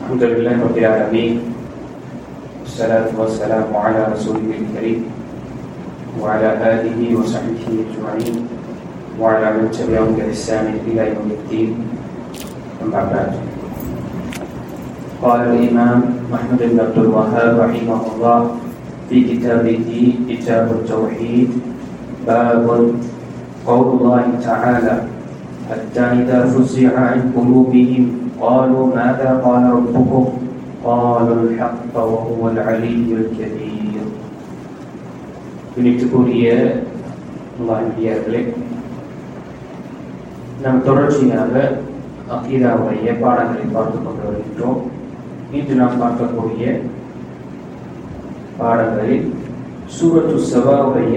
الحمد لله رب العالمين والصلاة والسلام على رسوله الكريم وعلى آله وصحبه أجمعين وعلى من تبعهم بإحسان إلى يوم الدين أما بعد. قال الإمام محمد بن عبد الوهاب رحمه الله في كتابه كتاب التوحيد باب قول الله تعالى حتى إذا فزع عن قلوبهم قالوا ماذا قال ربكم قالوا الحق وهو العلي الكبير. இனித்துக்குரிய அல்லாஹ்வியர்களே, நாம் தொடர்ச்சியாக அகீதாவுடைய பாடங்களை பார்த்துக் கொண்டு வருகின்றோம். இன்று நாம் பார்க்கக்கூடிய பாடங்களில் சூரத்து சபாவுடைய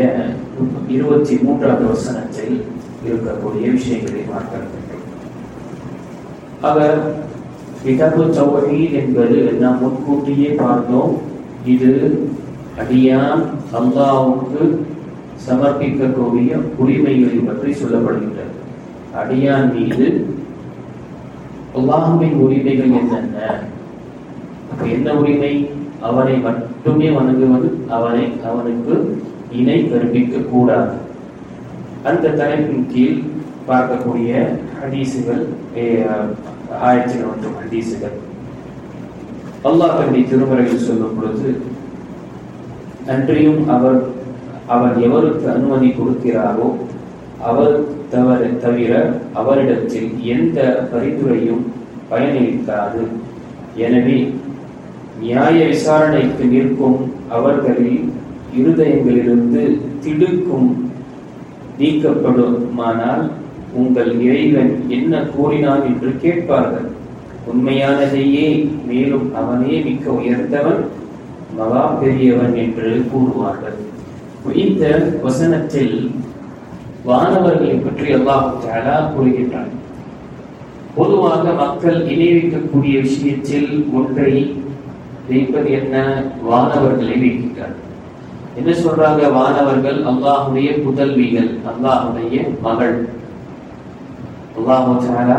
23வது வசனத்தில் இருக்கக்கூடிய விஷயங்களை பார்க்க வேண்டும். அவர் கிதாபு தௌஹீத் என்பது நாம் முன்கூட்டியே பார்த்தோம். இது அடியான் அல்லாஹ்வுக்கு சமர்ப்பிக்கக்கூடிய உரிமைகளை பற்றி சொல்லப்படுகின்றது. அடியான் மீது அல்லாஹ்வின் உரிமைகள் என்னென்ன? என்ன உரிமை? அவனை மட்டுமே வணங்குவது, அவனுக்கு இணை கற்பிக்க கூடாது. அந்த தலைப்பின் கீழ் பார்க்கக்கூடிய ஹதீசுகள், ஆயத்தில் ஒன்றும் ஹதீசுகள். அல்லாஹ் தன்னுடைய திருமறையில் சொல்லும் பொழுது, அன்றையும் அவர் எவருக்கு அனுமதி கொடுக்கிறாரோ அவர் தவிர அவரிடத்தில் எந்த பரிந்துரையும் பயனளிக்காது. எனவே நியாய விசாரணைக்கு நிற்கும் அவர்களில் இருதயங்களிலிருந்து திடுக்கும் நீக்கப்படுமானால் உங்கள் இறைவன் என்ன கூறினான் என்று கேட்பார்கள். உண்மையானதையே, மேலும் அவனே மிக்க உயர்ந்தவன், மகா பெரியவன் என்று கூறுவார்கள். இந்த வசனத்தில் வானவர்களை பற்றி அல்லாஹ் தஆலா கூறுகின்றான். பொதுவாக மக்கள் இணைவிக்கக்கூடிய விஷயத்தில் ஒன்றை வைப்பது என்ன? வானவர்களை வைக்கின்றார். என்ன சொல்றாங்க? வானவர்கள் அல்லாஹ்வுடைய புதல்விகள், அல்லாஹ்வுடைய மகள். அல்லாஹ் தஆலா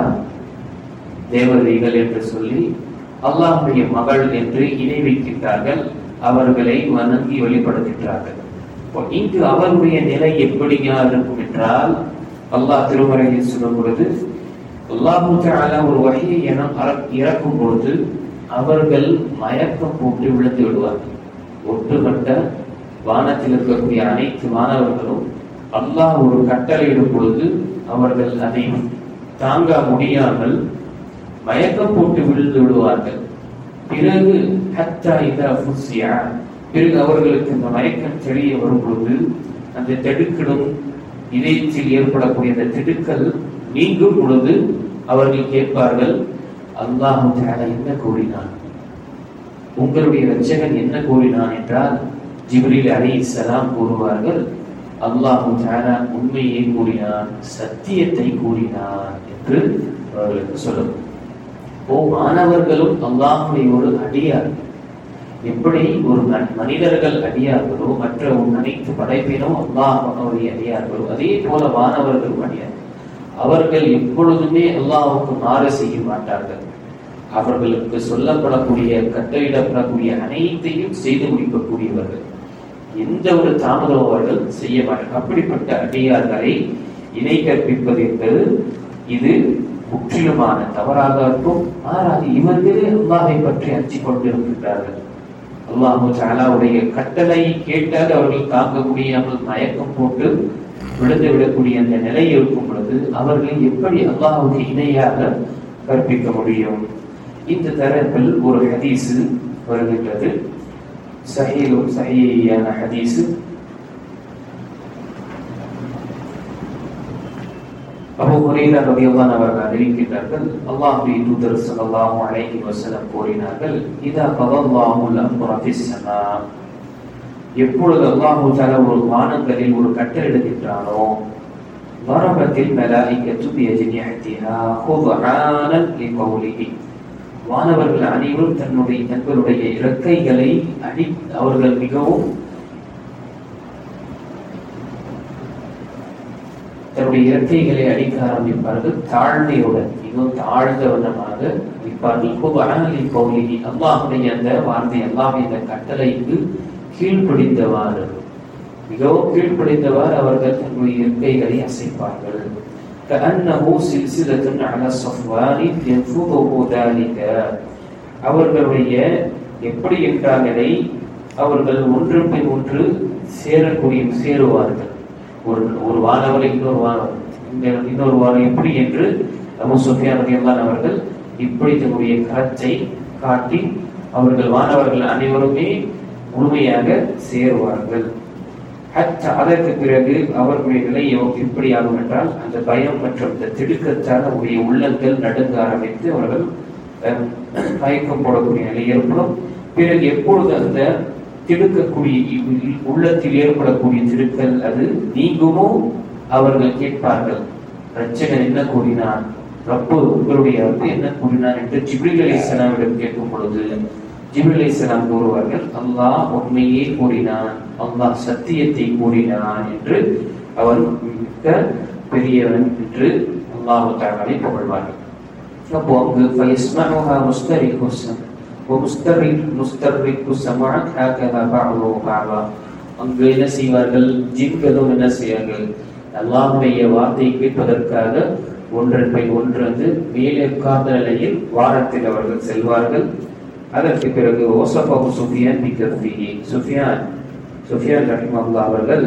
தேவதைகள் என்று சொல்லி அல்லாஹ்வுடைய மகள் என்று இணை வைக்கின்றார்கள். அவர்களை வணங்கி வழிபடுகின்றார்கள். இங்கு அவருடைய நிலை எப்படியா இருக்கும் என்றால், அல்லாஹ் திருமறையில் சொல்லும் பொழுது, அல்லாஹ் தஆலா ஒரு வஹீயை இறக்கும் பொழுது அவர்கள் மயக்கம் போட்டு விழுந்து விடுவார்கள். ஒட்டுமொத்த வானத்தில் இருக்கக்கூடிய அனைத்து மாணவர்களும் அல்லாஹ் ஒரு கட்டளையிடும் பொழுது அவர்கள் அதை தாங்க முடியாமல் மயக்கம் போட்டு விழுந்து விடுவார்கள். பிறகு ஹத்தா இதா ஃபுஸியா, பிறகு அவர்களுக்கு இந்த மயக்கம் தெரிய வரும் பொழுது அந்த திடுக்கிடும் இதயத்தில் ஏற்படக்கூடிய அந்த திடுக்கல் நீங்கும் பொழுது அவர்கள் கேட்பார்கள், அல்லாஹ் தஆலா என்ன கூறினான்? உங்களுடைய இரட்சகன் என்ன கூறினான் என்றால், ஜிப்ரீல் அலைஹிஸ்ஸலாம் கூறுவார்கள், அல்லாஹ் தஆலா உண்மையை கூறினான், சத்தியத்தை கூறினான் என்று அவர்களுக்கு சொல்லும். மாணவர்களும் அல்லாஹ்வுடைய ஒரு அடியார். எப்படி ஒரு மனிதர்கள் அடியார்களோ, மற்ற அனைத்து படைப்பினும் அல்லாஹ்வுடைய அடியார்களோ, அதே போல மாணவர்களும் அடியார். அவர்கள் எப்பொழுதுமே அல்லாஹ்வுக்கு மாறு செய்ய மாட்டார்கள். அவர்களுக்கு சொல்லப்படக்கூடிய, கட்டளையிடப்படக்கூடிய அனைத்தையும் செய்து முடிக்கக்கூடியவர்கள். எந்த ஒரு தாமதம் அவர்கள் செய்ய மாட்டார்கள். அப்படிப்பட்ட அடியார்களை இணை கற்பிப்பது என்பது இது முற்றிலுமான தவறாக இருக்கும். மாறாக இவர்களே அல்லாஹை பற்றி அஞ்சிக் கொண்டிருக்கிறார்கள். அல்லாஹ் தஆலாவுடைய கட்டளை கேட்டால் அவர்கள் தாங்க முடியாமல் மயக்கம் போட்டு விழுந்து விடக்கூடிய அந்த நிலை இருக்கும் பொழுது அவர்களை எப்படி அல்லாஹ்வுக்கு இணையாக கற்பிக்க முடியும்? இந்த தரப்பில் ஒரு ஹதீஸ் வருகின்றது, சஹீஹான ஹதீஸ். அபூ ஹுரைரா ரலியல்லாஹு அன்ஹு அவர்கள் அறிவிக்கின்றார்கள், அல்லாஹ்வுடைய தூதர் ஸல்லல்லாஹு அலைஹி வஸல்லம் கூறினார்கள், இதா கதல்லாஹுல் அம்ர ஃபிஸ் ஸமா, எப்பொழுது அல்லாஹ் தஆலா ஒரு வானங்களில் ஒரு கட்டளையிடுகின்றானோ, வரபத்தில் மலாயிகத்து பியஜ்னிஹத்திஹா குதுஆனன் லிகௌலிஹி, வானவர்கள் அனைவரும் தங்களுடைய இறக்கைகளை அவர்கள் மிகவும் தன்னுடைய இறக்கைகளை அடிக்க ஆரம்பிப்பார்கள். தாழ்மையுடன், மிகவும் தாழ்ந்த வண்ணமாக இருப்பார்கள். அல்லாஹுடைய அந்த வார்த்தை, அல்லாஹ்வுடைய அந்த கட்டளைக்கு கீழ்ப்படிந்தவாறு, மிகவும் கீழ்ப்படிந்தவாறு அவர்கள் தங்களுடைய இருக்கைகளை அசைப்பார்கள். அவர்களுடைய எப்படி என்றால் அவர்கள் ஒன்று பின் ஒன்று சேருவார்கள். ஒரு வானவரை இன்னொரு வானம் எப்படி என்று அபூ சுஃபியான் ரலியல்லாஹு அன்ஹு அவர்கள் இப்படி தன்னுடைய கரத்தை காட்டி அவர்கள் வானவர்கள் அனைவருமே முழுமையாக சேருவார்கள். அதற்கு பிறகு அவர்களுடைய நிலை எப்படி ஆகும் என்றால், அந்த பயம் மற்றும் இந்த திடுக்கத்தால் அவருடைய உள்ளங்கள் நடுங்க ஆரம்பித்து அவர்கள் மயக்கம் போடக்கூடிய நிலை ஏற்படும். பிறகு எப்பொழுது அந்த திடுக்கக்கூடிய உள்ளத்தில் ஏற்படக்கூடிய திடுக்கல் அது நீங்குமோ அவர்கள் கேட்பார்கள், ரட்சகன் என்ன கூறினான், ரப்பு உங்களுடைய ரப்பு என்ன கூறினான் என்று ஜிப்ரீல் அலைஹிஸ்ஸலாமிடம் கேட்கும் பொழுது ஜிப்ரீல் அலைஹிஸ்ஸலாம் கூறுவார்கள், அல்லாஹ் உண்மையே கூறினான், அல்லாஹ் சத்தியத்தை கூறினான் என்று, அவர் மிக்க பெரியவன் என்று அல்லாஹ் தஆலாவை புகழ்வார்கள். அப்போ அங்கு ஃபயஸ்மஉஹா முஸ்தர்ரிக்கு சமஅத் ஹகதா பஅதுஹு பஅதா, அங்கு என்ன செய்வார்கள், ஜின்களும் என்ன செய்வார்கள், அல்லாஹ்வுடைய வார்த்தை கேட்பதற்காக ஒன்றன் பின் ஒன்று வந்து மேலே உட்கார்ந்த நிலையில் வாரத்தில் அவர்கள் செல்வார்கள். அதற்கு பிறகு ஓசஃபஹு சுஃபியான் பிகஃபிஹி, சுஃபியான் ரஹிமஹுல்லாஹ்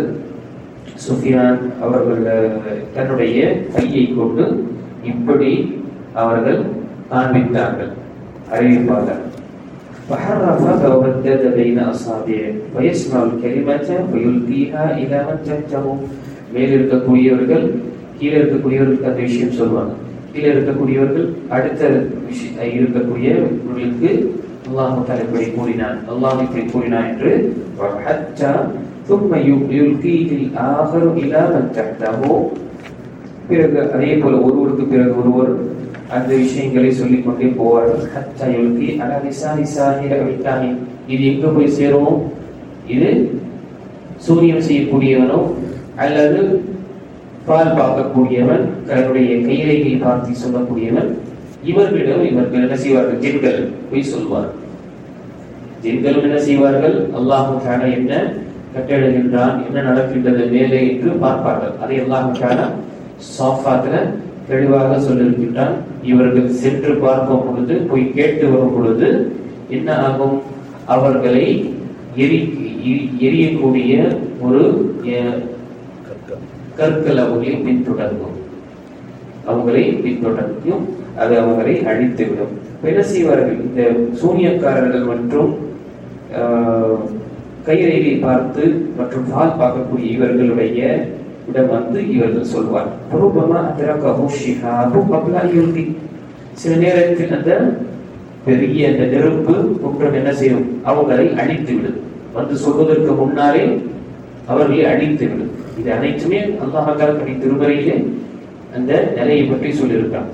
அவர்கள் தன்னுடைய கையை கொண்டு இப்படி அவர்கள் காண்பித்தார்கள், அறிவிப்பார்கள். فحرف وبدد بين أصابعه ويسمع الكلمة ويلقيها إلى من تحته. மேல் இருக்கக்கூடியவர்கள் கீழே இருக்கக்கூடியவர்களுக்கு அந்த விஷயம் சொல்வாங்க, கீழே இருக்கக்கூடியவர்கள் அடுத்த இருக்கக்கூடியவர்களுக்கு அல்லாஹ் தஆலா இப்படி கூறினான், அல்லாஹ் இப்படி கூறினான் என்று. وحتى ثم يلقيه الآخر إلى من تحته. பிறகு அதே போல ஒருவருக்கு பிறகு ஒருவர் அந்த விஷயங்களை சொல்லிக் கொண்டே போவார்கள். ஹத்தா யுல்கி அலா லிசானி சாஹிர விட்டானி, இது எங்க போய் சேரும், இது சூரியன் செய்யக்கூடியவனோ அல்லது பால் பார்க்கக்கூடியவன், தன்னுடைய கைரேகை பார்த்து சொல்லக்கூடியவன், இவர்கள் என்ன செய்வார்கள், ஜின்கள் போய் சொல்வார். ஜின்களும் என்ன செய்வார்கள், அல்லாஹ் தஆலா என்ன கட்டளையிடுகின்றான், என்ன நடக்கின்றது மேலே என்று பார்ப்பார்கள். அதை அல்லாஹ் தஆலா ஸாஃபாத்ல தெளிவாக சொல்லியிருக்கின்றான். இவர்கள் சென்று பார்க்கும் பொழுது, போய் கேட்டு வரும் பொழுது என்ன ஆகும், அவர்களை எரியக்கூடிய ஒரு கற்கள் அவர்களை பின்தொடர்ந்தும் அது அவர்களை அழித்துவிடும். என்ன செய்வார்கள், இந்த சூனியக்காரர்கள் மற்றும் கைரேகை பார்த்து மற்றும் பால் பார்க்கக்கூடிய இவர்களுடைய இடம் வந்து இவர்கள் சொல்வார், சில நேரத்தில் அந்த பெரிய அந்த நெருப்பு குற்றம் என்ன செய்யும், அவர்களை அழித்துவிடும். வந்து சொல்வதற்கு முன்னாலே அவர்களை அழித்துவிடும். இது அனைத்துமே அல்லாஹ் தஆலா திருமறையிலே அந்த நிலையை பற்றி சொல்லியிருக்காங்க.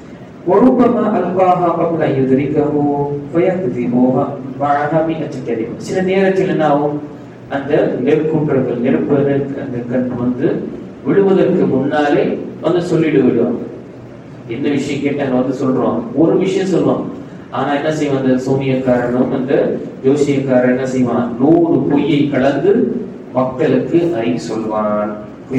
சில நேரத்தில் என்ன ஆகும், அந்த நெருப்பு அந்த கண் வந்து விடுவதற்கு முன்னாலே வந்து சொல்லிட்டு விடுவாங்க. என்ன விஷயம் கேட்டாங்க வந்து சொல்றாங்க, ஒரு விஷயம் சொல்லுவாங்க. ஆனா என்ன செய்வான், அந்த சூனியக்காரனும் அந்த ஜோசியக்காரன் என்ன செய்வான், 100 பொய்யை கலந்து மக்களுக்கு அறி சொல்வான்.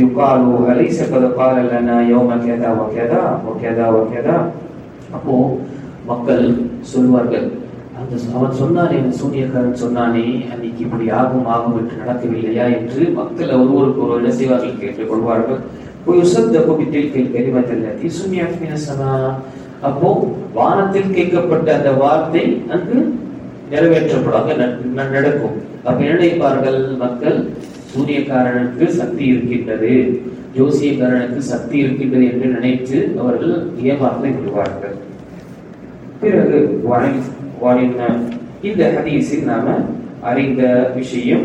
அப்போ மக்கள் சொல்வார்கள், அவன் சொன்னானே, சூனியக்காரன் சொன்னானே அன்னைக்கு இப்படி ஆகும் என்று நடக்கவில்லையா என்று மக்கள் ஒருவருக்கு ஒரு என்ன செய்வார்கள், கேட்டுக் கொள்வார்கள். அப்போ வானத்தில் கேட்கப்பட்ட அந்த வார்த்தை அங்கு நிறைவேற்றப்படும், நடக்கும். அப்ப நினைப்பார்கள் மக்கள், சூனியக்காரனுக்கு சக்தி இருக்கின்றது, ஜோசியக்காரனுக்கு சக்தி இருக்கின்றது என்று நினைத்து அவர்கள் ஏமாற்ற விடுவார்கள். பிறகு இந்த ஹதீஸில் நாம அறிந்த விஷயம்,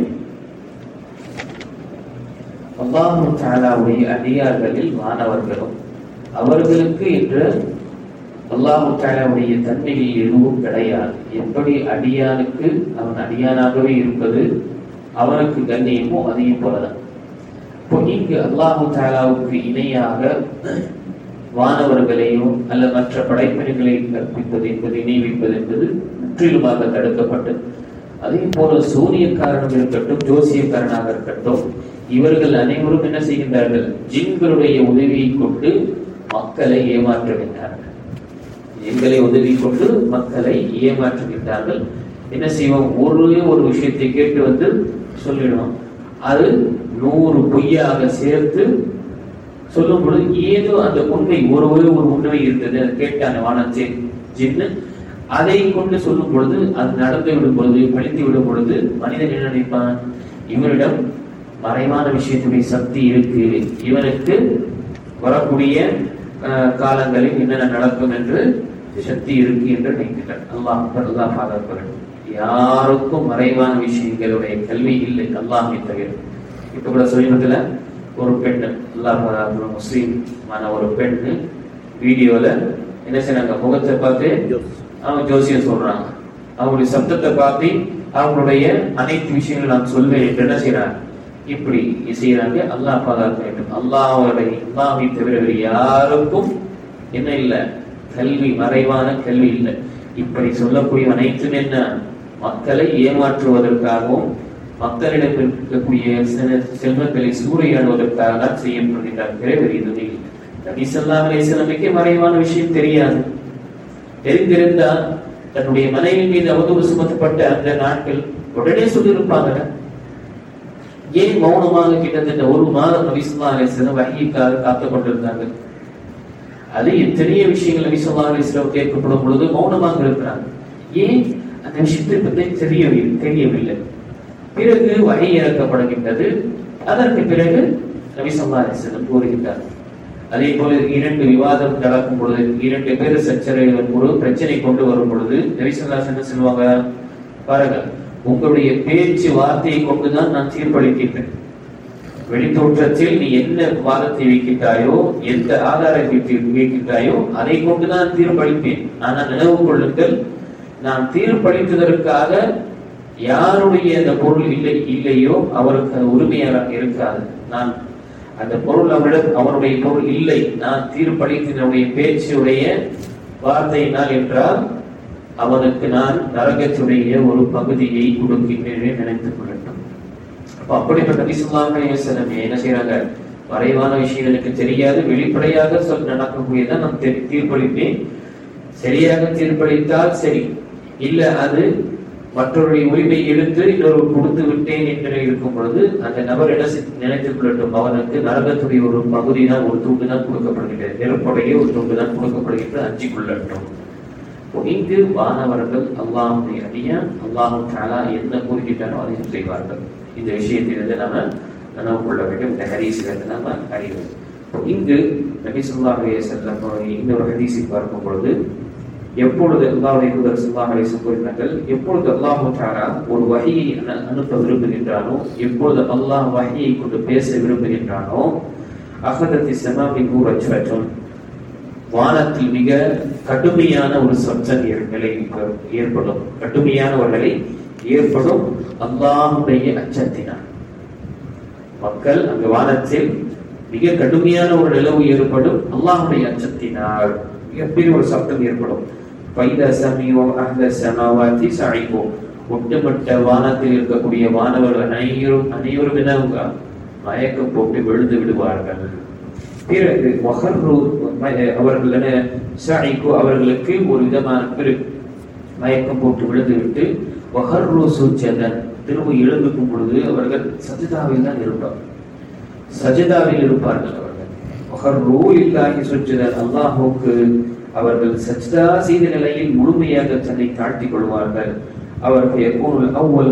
அல்லாஹ் தஆலாவுடைய அடியார்களில் மாணவர்களும் அவர்களுக்கு என்று அல்லாஹ் தஆலாவுடைய தன்மையில் எதுவும் கிடையாது. எப்படி அடியானுக்கு அவன் அடியானாகவே இருப்பது அவனுக்கு கண்ணியமோ அதே போலதான். இப்போ இங்கு அல்லாஹ் தஆலாவுக்கு இணையாக வானவர்களையும் அல்ல மற்ற படைப்பினங்களை கற்பிப்பது என்பது இணைவிப்பது என்பது முற்றிலுமாக தடுக்கப்பட்டது. அதே போல சூரியக்காரனாக இருக்கட்டும், ஜோசியக்காரனாக இருக்கட்டும், இவர்கள் அனைவரும் என்ன செய்கின்றார்கள்? ஜின்களுடைய உதவியை கொண்டு மக்களை ஏமாற்றுகின்றார்கள். ஜின்களை உதவி கொண்டு மக்களை ஏமாற்றுகின்றார்கள். என்ன செய்வோம்? ஒரு விஷயத்தை கேட்டு வந்து சொல்லிடுவோம். அது 100 பொய்யாக சேர்த்து சொல்லும் பொழுது ஏதோ அந்த உண்மை ஒரு உண்மை இருந்தது, அதை கேட்டான வானத்தை ஜின்னு, அதை கொண்டு சொல்லும் பொழுது அது நடந்து விடும் பொழுது, பழித்து விடும் பொழுது மனிதன் என்ன நினைப்பான்? இவரிடம் மறைவான விஷயத்துடைய சக்தி இருக்கு, இவனுக்கு வரக்கூடிய காலங்களில் என்னென்ன நடக்கும் என்று சக்தி இருக்கு என்று நினைக்கிறார். அல்லாஹ் பாதுகாக்க. யாருக்கும் மறைவான விஷயங்களுடைய கல்வி இல்லை அல்லாஹ்வை தவிர. இப்ப கூட சமீபத்துல ஒரு பெண், அல்லாஹ் முஸ்லீமான ஒரு பெண் வீடியோல என்ன செய்யறாங்க? முகத்தை பார்த்து அவங்க ஜோசியம் சொல்றாங்க. அவங்களுடைய சப்தத்தை பார்த்து அவங்களுடைய அனைத்து விஷயங்கள் நான் சொல்வேன் என்று என்ன செய்யறாங்க? இப்படி செய்யறாங்க. அல்லாஹ் பாதுகாக்க வேண்டும். அல்லாஹ்வை தவிர யாருக்கும் என்ன இல்லை? கல்வி, மறைவான கல்வி இல்லை. இப்படி சொல்லக்கூடிய அனைத்தும் என்ன? மக்களை ஏமாற்றுவதற்காகவும் மக்களிடம் இருக்கக்கூடிய செல்வங்களை சூறையாடுவதற்காக தான் செய்யப்படுகிறார்கள். நபி ஸல்லல்லாஹு அலைஹி வஸல்லமுக்கு மறைவான விஷயம் தெரியாது. தெரிந்திருந்தால் தன்னுடைய மனைவி மீது அவதூறு சுமத்தப்பட்ட அந்த நாட்கள் உடனே சொல்லியிருப்பாங்க. ஏன் மௌனமாக கிட்டத்தட்ட 1 மாதம் நபி ஸல்லல்லாஹு அலைஹி வஸல்லம் வஹீக்காக காத்துக் கொண்டிருந்தார்கள்? அது எத்தனைய விஷயங்கள் நபி ஸல்லல்லாஹு அலைஹி வஸல்லம் கேட்கப்படும் பொழுது மௌனமாக இருக்கிறாங்க. ஏன்? அந்த விஷயத்தை பற்றி தெரியவில்லை. பிறகு வஹீ இறக்கப்படுகின்றது. அதற்கு பிறகு நபி ஸல்லல்லாஹு அலைஹி வஸல்லம் கூறுகின்றார். அதே போல 2 விவாதம் நடக்கும் பொழுது, 2 பேர் சச்சரவுகள் ஒரு பிரச்சனை கொண்டு வரும் பொழுது நபி ஸல்லல்லாஹு அலைஹி வஸல்லம் சொல்லுவாங்க, பாருங்க, உங்களுடைய பேச்சு வார்த்தையை கொண்டுதான் நான் தீர்ப்பளிக்கின்றேன். வெளித்தோற்றத்தில் நீ என்ன வாதத்தை வைக்கின்றாயோ, எந்த ஆதாரத்தை வைக்கின்றாயோ அதை கொண்டுதான் தீர்ப்பளிப்பேன். ஆனால் நினைவு கொள்ளுங்கள், நான் தீர்ப்பளித்ததற்காக யாருடைய அந்த பொருள் இல்லையோ அவருக்கு அது உரிமையாக இருக்காது. நான் அந்த பொருள் அவருடைய பொருள் இல்லை, நான் தீர்ப்பளித்தனுடைய பேச்சுடைய வார்த்தையினால் என்றால் அவனுக்கு நான் நரகத்துடைய ஒரு பகுதியை கொடுக்கின்றேன் நினைத்துக் கொள்ளட்டும். அப்படிப்பட்ட நபி ஸல்லல்லாஹு அலைஹி வஸல்லம் என்ன செய்யறாங்க? மறைவான விஷயம் எனக்கு தெரியாது, வெளிப்படையாக நடக்கக்கூடியதான் நான் தீர்ப்பளிப்பேன். சரியாக தீர்ப்பளித்தால் சரி, இல்ல அது மற்றவருடைய உரிமை எடுத்து இன்னொரு கொடுத்து விட்டேன் என்று இருக்கும் பொழுது அந்த நபர் என்ன நினைத்துக் கொள்ளட்டும், அவனுக்கு நரகத்துடைய ஒரு பகுதி தான், ஒரு துண்டு தான் கொடுக்கப்படுகின்றது, நெருப்புடைய ஒரு துண்டு தான் கொடுக்கப்படுகின்றது, அஞ்சிக் கொள்ளட்டும். இங்கு வானவர்கள் அல்லாஹ்வுடைய அடியான் அல்லாஹ் தஆலா என்ன கூறுகின்றாரோ அதையும் செய்வார்கள். இந்த விஷயத்திலிருந்து நாம நினைவு கொள்ள வேண்டும். இந்த ஹதீஸிலிருந்து நாம அறிவோம். இங்கு நபி ஸல்லல்லாஹு அலைஹி வஸல்லம் இன்னொரு ஹதீஸை பார்க்கும் பொழுது, எப்பொழுது அல்லாஹ்வுடைய தூதர் ஸல்லல்லாஹு அலைஹி வஸல்லம் கூறினார்கள், எப்பொழுது அல்லாஹ் தஆலா ஒரு வஹீயை அனுப்ப விரும்புகின்றானோ, எப்பொழுது அல்லாஹ் வஹீயை கொண்டு பேச விரும்புகின்றானோ, அஹதத்தி ஸமாஇ ரஜ்ரத்துன், வானத்தில் மிக கடுமையான ஒரு சப்தம் நிலை ஏற்படும், கடுமையான ஒரு நிலை ஏற்படும். அல்லாஹ்வுடைய அச்சத்தினால் மக்கள் அங்கு வானத்தில் மிக கடுமையான ஒரு நிலவு ஏற்படும். அல்லாஹ்வுடைய அச்சத்தினால் மிகப்பெரிய ஒரு சப்தம் ஏற்படும். ஒட்டுமொத்த வானத்தில் இருக்கக்கூடிய வானவர்கள் அனைவரும் என்ன மயக்கம் போட்டு விழுந்து விடுவார்கள். பிறகு அவர்களுக்கு ஒரு விதமான மயக்கம் போட்டு விழுந்து விட்டு திரும்ப எழுந்துக்கும் பொழுது அவர்கள் சஜிதாவில் தான் இருப்பார்கள். சஜிதாவில் இருப்பார்கள் அவர்கள். அல்லாஹுக்கு அவர்கள் சஜ்தா செய்த நிலையில் முழுமையாக தன்னை தாழ்த்திக் கொள்வார்கள். அவர்கள்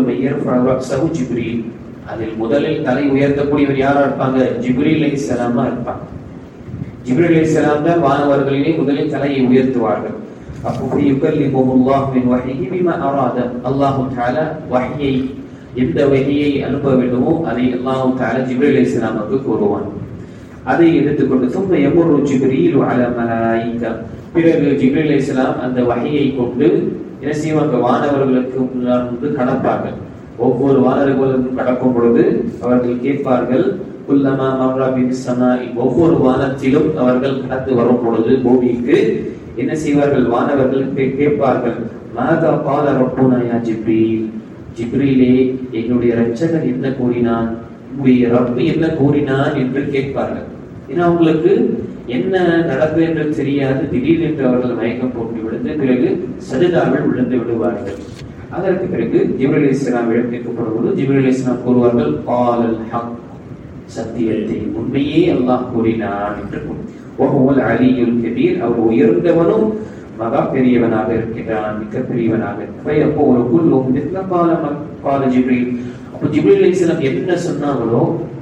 அதில் முதலில் தலை உயர்த்தக்கூடியவர் யாரா இருப்பாங்க? ஜிப்ரீல் அலைஹிஸ்ஸலாமா இருப்பாங்க. ஜிப்ரீல் அலைஹிஸ்ஸலாம் தான் வானவர்களிலே முதலில் தலையை உயர்த்துவார்கள். அப்போ யுகல்லிமுல்லாஹு மின் வஹீஹி பிமா அராத, அல்லாஹ் தஆலா வஹீயை, எந்த வஹீயை அனுப்ப வேண்டுமோ அதை அல்லாஹ் தஆலா ஜிப்ரீல் அலைஹிஸ்ஸலாமுக்கு கூறுவான். அதை எடுத்துக்கொண்டு சும்ம யமுரு ஜிப்ரீல் அலா மலாயிகா, பிறகு ஜிப்ரீல் அலைஹிஸ்ஸலாம் அந்த வஹீயை கொண்டு என்ன செய்வாங்க? வானவர்களுக்கு முன்னால் கடப்பார்கள். ஒவ்வொரு வானவர்களுக்கும் கடக்கும் பொழுது அவர்கள் கேட்பார்கள், குல்லமா மர்ரா பிஸ்ஸமாஇ, ஒவ்வொரு வானத்திலும் அவர்கள் கடந்து வரும் பொழுது பூமிக்கு என்ன செய்வார்கள்? வானவர்கள் கேட்பார்கள், மாதா கால ரப்புனா யா ஜிப்ரீல், ஜிப்ரீலே எங்களுடைய இரட்சகர் என்ன கூறினான், உங்களுடைய ரப்பு என்ன கூறினான் என்று கேட்பார்கள். ஏன்னா அவங்களுக்கு என்ன நடப்பு என்று தெரியாது. திடீரென்று அவர்கள் மயக்கம் போட்டு விழுந்து பிறகு சஜிதாவில் விழுந்து விடுவார்கள். அதற்கு பிறகு ஜிப்ரீல் அலைஹிஸ்ஸலாம் கேட்கப்படும்போது ஜிப்ரீல் அலைஹிஸ்ஸலாம் கூறுவார்கள், காலல் ஹக், சத்தியத்தை உண்மையே அல்லாஹ் கூறினான் என்று. வஹுவல் அலியுல் கபீர், அவர் உயர்ந்தவனும் மகா பெரியவனாக இருக்கிறான், மிக பெரியவனாக. ஃபயகூலு குல்லுஹும் மிஸ்ல கால ஜிப்ரீல், அப்போ ஜிப்ரீல் அலைஹிஸ்ஸலாம் என்ன சொன்னாங்களோ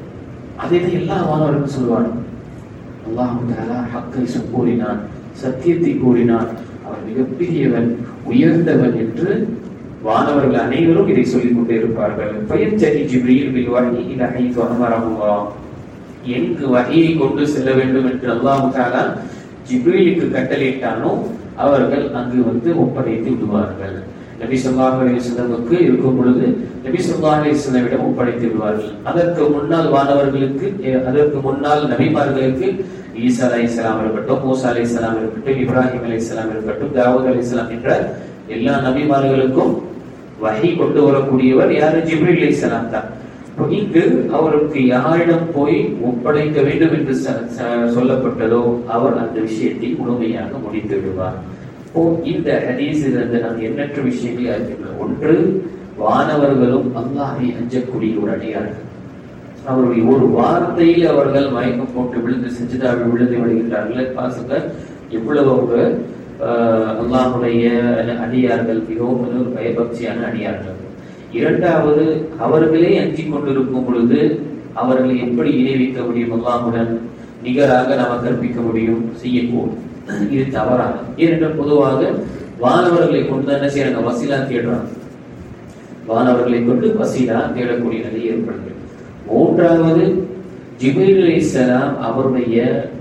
அதை எல்லா வானவர்களும் சொல்வாங்க. அல்லாஹ் தஆலா ஹக்கை கூறினான், சத்தியத்தை கூறினான், அவர் மிகப்பெரியவன், உயர்ந்தவன் என்று வானவர்கள் அனைவரும் இதை சொல்லிக் கொண்டே இருப்பார்கள். ஃபயன்தஹி ஜிப்ரீல் பில் வஹி இலா ஹைது அமரஹுல்லாஹ், எங்கு வஹியை கொண்டு செல்ல வேண்டும் என்று அல்லாஹ் தஆலா ஜிப்ரீலுக்கு கட்டளையிட்டானோ அவர்கள் அங்கு வந்து ஒப்படைத்து விடுவார்கள். நபி ஸல்லல்லாஹு அலைஹி வஸல்லமுக்கு இருக்கும் பொழுது நபி ஸல்லல்லாஹு அலைஹி வஸல்லமிடம் ஒப்படைத்து விடுவார்கள். அதற்கு முன்னால் வானவர்களுக்கு, அதற்கு முன்னால் நபிமார்களுக்கு ஈசா அலைஹிஸ்ஸலாம் இருக்கட்டும், மூசா அலைஹிஸ்ஸலாம் இருக்கட்டும், இப்ராஹிம் அலைஹிஸ்ஸலாம் இருக்கட்டும், தாவூத் அலைஹிஸ்ஸலாம் என்ற எல்லா நபிமார்களுக்கும் வஹி கொண்டு வரக்கூடியவர் யாரு? ஜிப்ரீல் அலைஹிஸ்ஸலாம் தான். இங்கு அவருக்கு யாரிடம் போய் ஒப்படைக்க வேண்டும் என்று சொல்லப்பட்டதோ அவர் அந்த விஷயத்தை முழுமையாக முடித்து விடுவார். இந்த ஹதீஸிலிருந்து நாம் எண்ணற்ற விஷயங்களை அறிந்துள்ளோம். ஒன்று, வானவர்களும் அல்லாஹ்வை அஞ்சக்கூடிய ஒரு அடியார்கள். அவருடைய ஒரு வார்த்தையில் அவர்கள் மயக்கம் போட்டு விழுந்து சஜிதாவில் விழுந்து விடுகின்றார்கள். பாசுங்க எவ்வளவு அவங்க அல்லாஹ்வுடைய அடியார்கள், மிகவும் ஒரு பயபக்தியான அடியார்கள். இரண்டாவது, அவர்களே அஞ்சிக் கொண்டிருக்கும் பொழுது அவர்களை எப்படி இணைவிக்க முடியும்? அல்லாஹ்வுடன் நிகராக நாம் கற்பிக்க முடியும்? செய்யக்கூடும். இது தவறான. ஏனென்றால் பொதுவாக வானவர்களை கொண்டு என்ன செய்யறாங்க? வசீலா தேடுறாங்க. வானவர்களை கொண்டு வசீலா தேடக்கூடிய நிலை ஏற்படுகிறது. மூன்றாவது, ஜிப்ரீல் அலைஹிஸ்ஸலாம் அவருடைய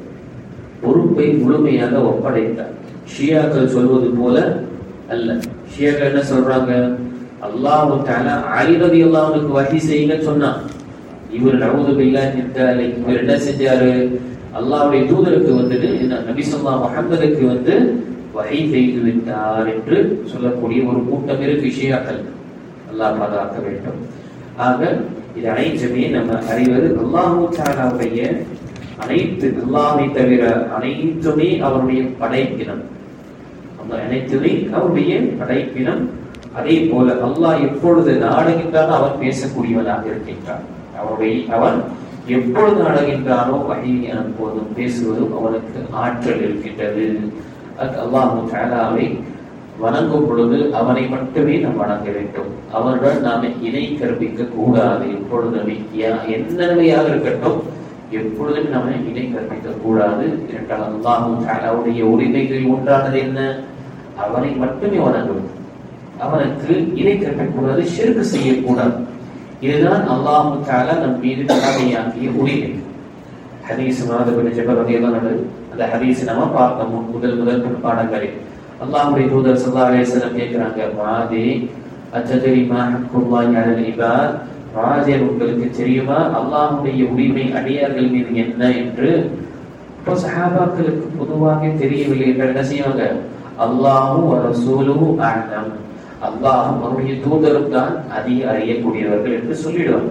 பொறுப்பை முழுமையாக ஒப்படைத்தார். ஷியாக்கள் சொல்வது போல அல்ல. ஷியாக்கள் என்ன சொல்றாங்க? அல்லாஹ் தஆலா அலி ரலியல்லாஹு அன்ஹுக்கு வஹி செய்யுங்க சொன்னான். இவர் நஊது பில்லாஹி தஆலா இவர் என்ன செஞ்சாரு? அல்லாஹ்வுடைய தூதருக்கு வந்துட்டு நபி ஸல்லல்லாஹு முஹம்மதுக்கு வந்து வஹி செய்து விட்டார் என்று சொல்லக்கூடிய ஒரு கூட்டம் இருக்கு ஷியாக்கள். அல்லாஹ் பாதுகாக்க வேண்டும். ஆக இது அனைத்துமே நம்ம அறிவது அல்லாஹ் தஆலாவுடைய அனைத்து, அல்லாஹ்வை தவிர அனைத்துமே அவருடைய படைப்பினம். அந்த அனைத்துமே அவருடைய படைப்பினம். அதே போல அல்லாஹ் எப்பொழுது நாடுகின்றானோ அவன் பேசக்கூடியவனாக இருக்கின்றான். அவன் எப்பொழுது நாடுகின்றானோ வஹீயை அனுப்புவதும் பேசுவதும் அவனுக்கு ஆற்றல் இருக்கின்றது. அல்லாஹ் தஆலாவை வணங்கும் பொழுது அவனை மட்டுமே நாம் வணங்க வேண்டும். அவனுடன் நாம இணை கற்பிக்க கூடாது. எப்பொழுதுமே என்னவையாக இருக்கட்டும், எப்பொழுதும் நாம இணை கற்பிக்க கூடாது. இரண்டாவது, அல்லாஹ் தஆலாவுடைய உரிமைகளில் ஒன்றானது என்ன? அவனை மட்டுமே வணங்கும். அவனுக்கு இணை கற்பிக்கக்கூடாது, ஷிர்க் செய்யக்கூடாது. இதுதான் அல்லாஹ் தஆலா நம் மீது கடமையாக்கிய உரிமை. ஹதீஸ் முஆத் பின் ஜபல் ரலியல்லாஹு அன்ஹு, அந்த ஹதீஸ் நம்ம பார்த்தோம் முதல் பாடங்களில். அல்லாஹ்வுடைய தூதர் ஸல்லல்லாஹு அலைஹி வஸல்லம் கேக்குறாங்க, மாதே அத்ததரி மா ஹக்குல்லாஹி அலல் இபாத், மாதே உங்களுக்கு தெரியுமா அல்லாஹ்வுடைய உரிமை அடியார்கள் மீது என்ன என்று? இப்போ சஹாபாக்களுக்கு பொதுவாக தெரியவில்லை என்று என்ன செய்வாங்க? அல்லாஹு வ ரசூலுஹு அஅலம், அல்லாஹும் அவருடைய தூதரும் தான் அதிக அறியக்கூடியவர்கள் என்று சொல்லிடுவாங்க.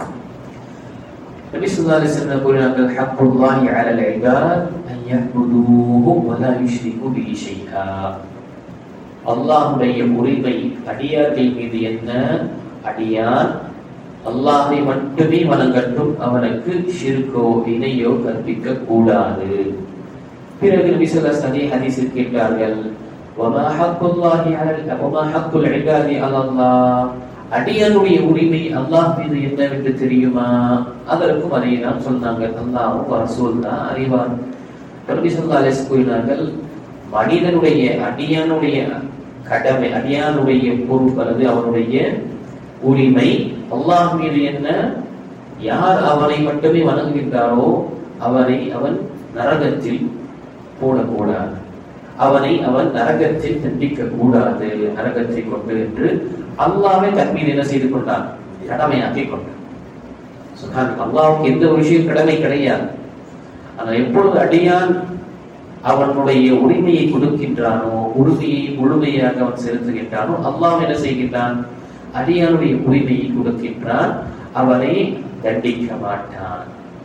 நபி ஸல்லல்லாஹு அலைஹி வஸல்லம் கூறினார்கள், ஹக்குல்லாஹி அலல் இபாத் அன் யஅ்புதூஹு வ லா யுஷ்ரிகு பிஹி ஷைஆ. அல்லாஹ்வுடைய உரிமை அடியார்கள் மீது என்ன? அடியான் அல்லாஹ்வை மட்டுமே வணங்கட்டும், அவனுக்கு ஷிர்கோ இணையோ கற்பிக்க கூடாது. பிறகு நபி ஸல்லல்லாஹு அலைஹி வஸல்லம் ஹதீஸில் கேட்டார்கள், வமா ஹக்குல்லாஹி அலல் வமா ஹக்குல் இபாதி அலல்லாஹ், அடியானுடைய உரிமை அல்லாஹ் மீது என்னவென்று தெரியுமா? அதற்கும் அதை தான் சொன்னாங்க, அல்லாஹ்வும் ரசூல் தான் அறிவார். நபி ஸல்லல்லாஹு அலைஹி வஸல்லம் கூறினார்கள், மனிதனுடைய அடியானுடைய கடமை, அடியானுடைய பொறுப்பு அல்லது அவனுடைய உரிமை அல்லாஹ் மீது என்ன? யார் அவனை மட்டுமே வணங்குகின்றாரோ அவன் நரகத்தில் போடக்கூடாது, அவன் நரகத்தில் தண்டிக்க கூடாது, நரகத்தை கொண்டு என்று அல்லாஹ்வை தன் மீது என்ன செய்து கொண்டான்? கடமையாக்கி கொண்டான். அல்லாஹ்வுக்கு எந்த ஒரு விஷயம் கடமை கிடையாது. ஆனால் எப்பொழுது அடியான் அவனுடைய உரிமையை கொடுக்கின்றானோ, உறுதியை முழுமையாக அவன் செலுத்துகின்றானோ, அல்லாஹ் என்ன செய்கின்றான்? அடியானுடைய உரிமையை கொடுக்கின்றான், அவனை தண்டிக்க மாட்டான்.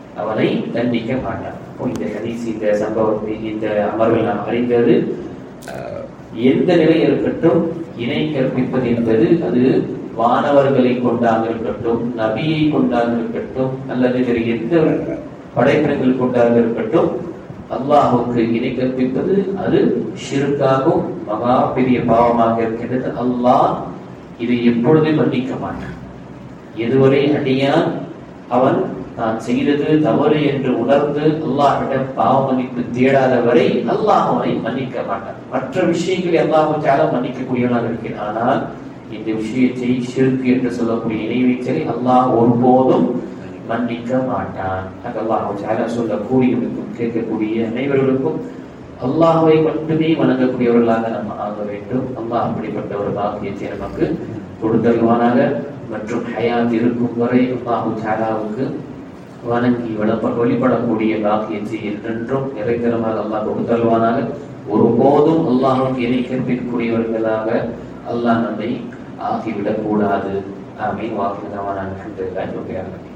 இந்த ஹதீஸ், இந்த சம்பவத்தை, இந்த அமர்வில் நாம் அறிந்தது, எந்த நிலை இருக்கட்டும், இணை கற்பிப்பது என்பது அது வானவர்களை கொண்டாக இருக்கட்டும், நபியை கொண்டாக இருக்கட்டும், அல்லது வேறு எந்த படைப்பினங்கள் கொண்டாக இருக்கட்டும், அல்லாஹுக்கு இணை கற்பிப்பது அது ஷிர்காகும் மகா பெரிய பாவமாக இருக்கின்றது. அல்லாஹ் இதை எப்பொழுதும் மன்னிக்க மாட்டான். எதுவரை அடியான் அவன் தான் செய்தது தவறு என்று உணர்ந்து அல்லாஹ்விடம் பாவ மன்னிப்பு தேடாத வரை அல்லாஹ் அவனை மன்னிக்க மாட்டான். மற்ற விஷயங்களை அல்லாஹ்வால மன்னிக்கக்கூடியவனாக இருக்கிறான். ஆனால் இந்த விஷயத்தை ஷிர்க் என்று சொல்லக்கூடிய இணை வைத்தலை அல்லாஹ் ஒருபோதும் மன்னிக்க மாட்டான். அல்லாஹ்வால சொல்லக்கூடியவர்களுக்கும் கேட்கக்கூடிய அனைவர்களுக்கும் அல்லாஹ்வை மட்டுமே வணங்கக்கூடியவர்களாக நம்ம ஆக வேண்டும். அல்லாஹ் அப்படிப்பட்ட ஒரு பாக்கியத்தை நமக்கு கொடுத்தல்வானாக. மற்றும் ஹயாத் இருக்கும் வரை அல்லாஹ்வுக்கு வணங்கி வழிபடக்கூடிய பாக்கியத்தை என்றென்றும் நிரந்தரமாக அல்லாஹ் கொடுத்தல்வானாக. ஒருபோதும் அல்லாஹ்வுக்கு இணை கற்பிக்கக்கூடியவர்களாக அல்லாஹ் நம்மை ஆகிவிடக் கூடாது. ஆமீன். வாஹிர் தஅவானா அல்ஹம்துலில்லாஹி ரப்பில் ஆலமீன்.